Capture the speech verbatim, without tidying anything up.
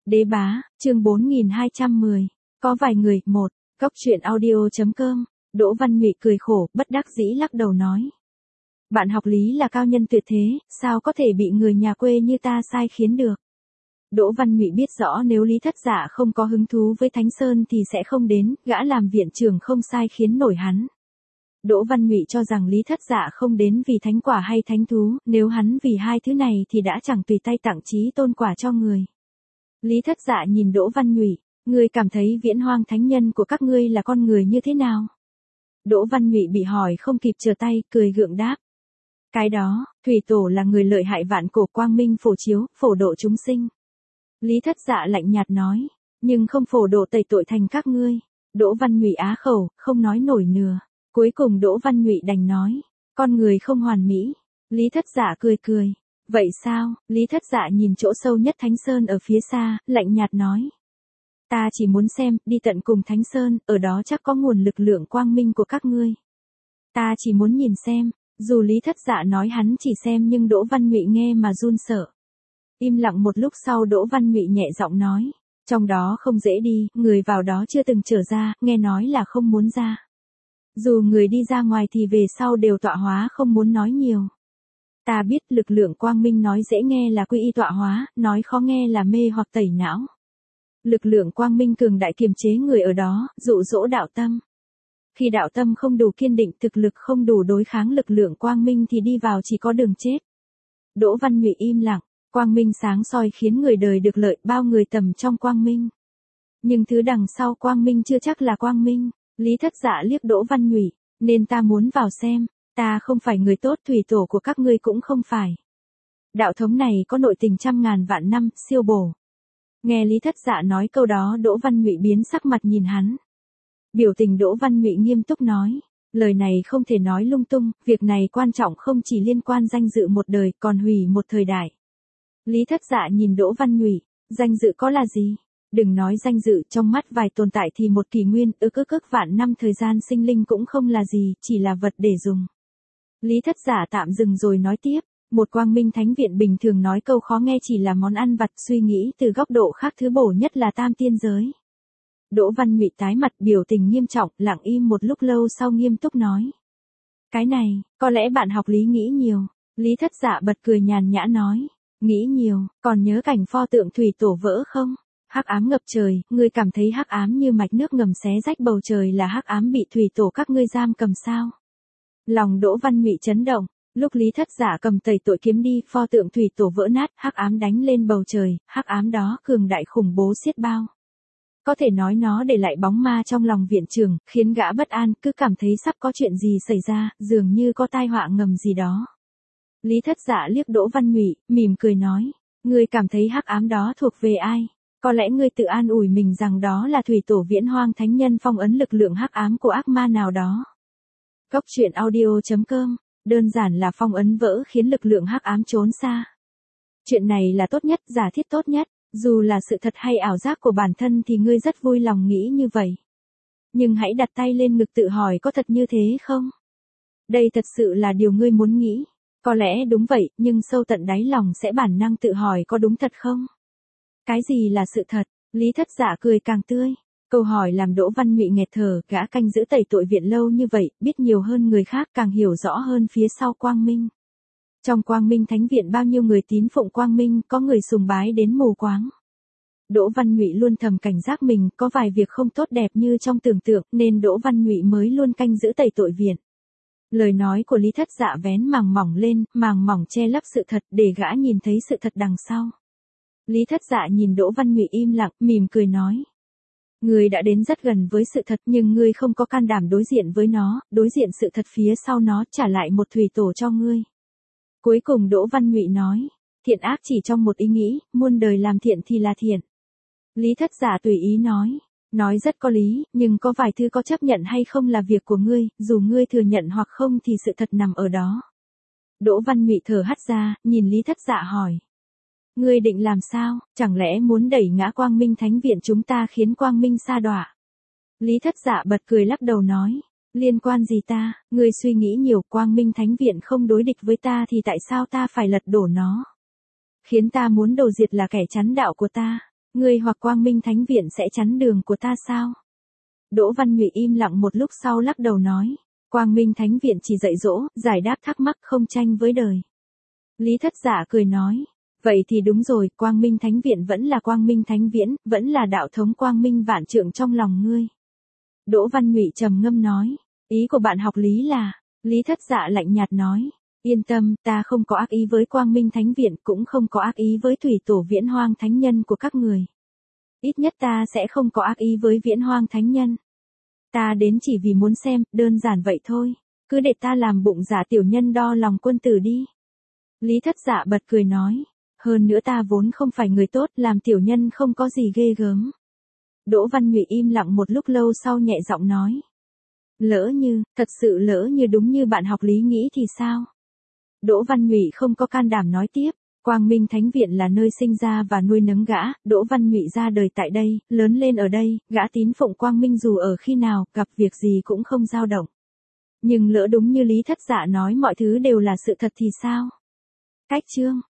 Đế bá, chương bốn nghìn hai trăm mười. Có vài người, một. Cốc truyện audio.com. Đỗ Văn Nhụy cười khổ, bất đắc dĩ lắc đầu nói. Bạn học lý là cao nhân tuyệt thế, sao có thể bị người nhà quê như ta sai khiến được. Đỗ Văn Nhụy biết rõ nếu Lý Thất Dạ không có hứng thú với Thánh Sơn thì sẽ không đến, gã làm viện trưởng không sai khiến nổi hắn. Đỗ Văn Nhụy cho rằng Lý Thất Dạ không đến vì thánh quả hay thánh thú, nếu hắn vì hai thứ này thì đã chẳng tùy tay tặng chí tôn quả cho người. Lý Thất Dạ nhìn Đỗ Văn Nhụy, ngươi cảm thấy viễn hoang thánh nhân của các ngươi là con người như thế nào? Đỗ Văn Nhụy bị hỏi không kịp trở tay, cười gượng đáp. Cái đó, Thủy Tổ là người lợi hại vạn cổ quang minh phổ chiếu, phổ độ chúng sinh. Lý Thất Dạ lạnh nhạt nói, nhưng không phổ độ tẩy tội thành các ngươi. Đỗ Văn Nhụy á khẩu, không nói nổi nửa. Cuối cùng Đỗ Văn Nhụy đành nói, con người không hoàn mỹ. Lý Thất Dạ cười cười. Vậy sao? Lý Thất Dạ nhìn chỗ sâu nhất Thánh Sơn ở phía xa, lạnh nhạt nói. Ta chỉ muốn xem, đi tận cùng Thánh Sơn, ở đó chắc có nguồn lực lượng quang minh của các ngươi. Ta chỉ muốn nhìn xem, dù Lý Thất Dạ nói hắn chỉ xem nhưng Đỗ Văn Nhụy nghe mà run sợ. Im lặng một lúc sau Đỗ Văn Nhụy nhẹ giọng nói, trong đó không dễ đi, người vào đó chưa từng trở ra, nghe nói là không muốn ra. Dù người đi ra ngoài thì về sau đều tọa hóa không muốn nói nhiều. Ta biết lực lượng quang minh nói dễ nghe là quy y tọa hóa, nói khó nghe là mê hoặc tẩy não. Lực lượng quang minh cường đại kiềm chế người ở đó, dụ dỗ đạo tâm. Khi đạo tâm không đủ kiên định, thực lực không đủ đối kháng lực lượng quang minh thì đi vào chỉ có đường chết. Đỗ Văn Nhụy im lặng, quang minh sáng soi khiến người đời được lợi, bao người tầm trong quang minh. Nhưng thứ đằng sau quang minh chưa chắc là quang minh. Lý Thất Dạ liếc Đỗ Văn Nhụy, nên ta muốn vào xem. Ta không phải người tốt, Thủy Tổ của các ngươi cũng không phải. Đạo thống này có nội tình trăm ngàn vạn năm, siêu bổ. Nghe Lý Thất Dạ nói câu đó Đỗ Văn Nhụy biến sắc mặt nhìn hắn. Biểu tình Đỗ Văn Nhụy nghiêm túc nói, lời này không thể nói lung tung, việc này quan trọng không chỉ liên quan danh dự một đời còn hủy một thời đại. Lý Thất Dạ nhìn Đỗ Văn Nhụy, danh dự có là gì? Đừng nói danh dự, trong mắt vài tồn tại thì một kỷ nguyên, ức ức ức vạn năm thời gian sinh linh cũng không là gì, chỉ là vật để dùng. Lý Thất Dạ tạm dừng rồi nói tiếp, một quang minh thánh viện bình thường nói câu khó nghe chỉ là món ăn vặt, suy nghĩ từ góc độ khác thứ bổ nhất là tam tiên giới. Đỗ Văn Nhụy tái mặt biểu tình nghiêm trọng, lặng im một lúc lâu sau nghiêm túc nói. Cái này, có lẽ bạn học lý nghĩ nhiều. Lý Thất Dạ bật cười nhàn nhã nói, nghĩ nhiều, còn nhớ cảnh pho tượng Thủy Tổ vỡ không? Hắc ám ngập trời, ngươi cảm thấy hắc ám như mạch nước ngầm xé rách bầu trời là hắc ám bị Thủy Tổ các ngươi giam cầm sao? Lòng Đỗ Văn Nhụy chấn động, lúc Lý Thất Dạ cầm tẩy tội kiếm đi, pho tượng Thủy Tổ vỡ nát, hắc ám đánh lên bầu trời, hắc ám đó cường đại khủng bố xiết bao. Có thể nói nó để lại bóng ma trong lòng viện trưởng, khiến gã bất an, cứ cảm thấy sắp có chuyện gì xảy ra, dường như có tai họa ngầm gì đó. Lý Thất Dạ liếc Đỗ Văn Nhụy, mỉm cười nói, ngươi cảm thấy hắc ám đó thuộc về ai? Có lẽ ngươi tự an ủi mình rằng đó là Thủy Tổ viễn hoang thánh nhân phong ấn lực lượng hắc ám của ác ma nào đó. Cốc truyện audio.com, đơn giản là phong ấn vỡ khiến lực lượng hắc ám trốn xa. Chuyện này là tốt nhất, giả thiết tốt nhất, dù là sự thật hay ảo giác của bản thân thì ngươi rất vui lòng nghĩ như vậy. Nhưng hãy đặt tay lên ngực tự hỏi có thật như thế không? Đây thật sự là điều ngươi muốn nghĩ. Có lẽ đúng vậy, nhưng sâu tận đáy lòng sẽ bản năng tự hỏi có đúng thật không? Cái gì là sự thật? Lý Thất Dạ cười càng tươi. Câu hỏi làm Đỗ Văn Nhụy nghẹt thở, gã canh giữ tẩy tội viện lâu như vậy, biết nhiều hơn người khác, càng hiểu rõ hơn phía sau quang minh. Trong quang minh thánh viện bao nhiêu người tín phụng quang minh, có người sùng bái đến mù quáng. Đỗ Văn Nhụy luôn thầm cảnh giác mình, có vài việc không tốt đẹp như trong tưởng tượng, nên Đỗ Văn Nhụy mới luôn canh giữ tẩy tội viện. Lời nói của Lý Thất Dạ vén màng mỏng lên, màng mỏng che lấp sự thật để gã nhìn thấy sự thật đằng sau. Lý Thất Dạ nhìn Đỗ Văn Nhụy im lặng, mỉm cười nói. Ngươi đã đến rất gần với sự thật nhưng ngươi không có can đảm đối diện với nó, đối diện sự thật phía sau nó, trả lại một Thủy Tổ cho ngươi. Cuối cùng Đỗ Văn Nhụy nói, thiện ác chỉ trong một ý nghĩ, muôn đời làm thiện thì là thiện. Lý Thất Dạ tùy ý nói, nói rất có lý, nhưng có vài thứ có chấp nhận hay không là việc của ngươi, dù ngươi thừa nhận hoặc không thì sự thật nằm ở đó. Đỗ Văn Nhụy thở hắt ra, nhìn Lý Thất Dạ hỏi. Ngươi định làm sao, chẳng lẽ muốn đẩy ngã quang minh thánh viện chúng ta khiến quang minh sa đọa? Lý Thất Dạ bật cười lắc đầu nói, liên quan gì ta, ngươi suy nghĩ nhiều, quang minh thánh viện không đối địch với ta thì tại sao ta phải lật đổ nó? Khiến ta muốn đồ diệt là kẻ chắn đạo của ta. Ngươi hoặc Quang Minh Thánh Viện sẽ chắn đường của ta sao? Đỗ Văn Nhụy im lặng một lúc sau lắc đầu nói. Quang Minh Thánh Viện chỉ dạy dỗ, giải đáp thắc mắc không tranh với đời. Lý Thất Dạ cười nói. Vậy thì đúng rồi, Quang Minh Thánh Viện vẫn là Quang Minh Thánh Viễn, vẫn là đạo thống Quang Minh vạn trượng trong lòng ngươi. Đỗ Văn Nhụy trầm ngâm nói. Ý của bạn học lý là, Lý Thất Dạ lạnh nhạt nói. Yên tâm, ta không có ác ý với Quang Minh Thánh Viện, cũng không có ác ý với Thủy Tổ Viễn Hoang Thánh Nhân của các người. Ít nhất ta sẽ không có ác ý với Viễn Hoang Thánh Nhân. Ta đến chỉ vì muốn xem, đơn giản vậy thôi. Cứ để ta làm bụng giả tiểu nhân đo lòng quân tử đi. Lý Thất Dạ bật cười nói. Hơn nữa ta vốn không phải người tốt, làm tiểu nhân không có gì ghê gớm. Đỗ Văn Nhụy im lặng một lúc lâu sau nhẹ giọng nói. Lỡ như, thật sự lỡ như đúng như bạn học lý nghĩ thì sao? Đỗ Văn Nhụy không có can đảm nói tiếp. Quang Minh Thánh Viện là nơi sinh ra và nuôi nấng gã, Đỗ Văn Nhụy ra đời tại đây, lớn lên ở đây, gã tín phụng Quang Minh dù ở khi nào, gặp việc gì cũng không dao động. Nhưng lỡ đúng như Lý Thất Dạ nói mọi thứ đều là sự thật thì sao? Cách chương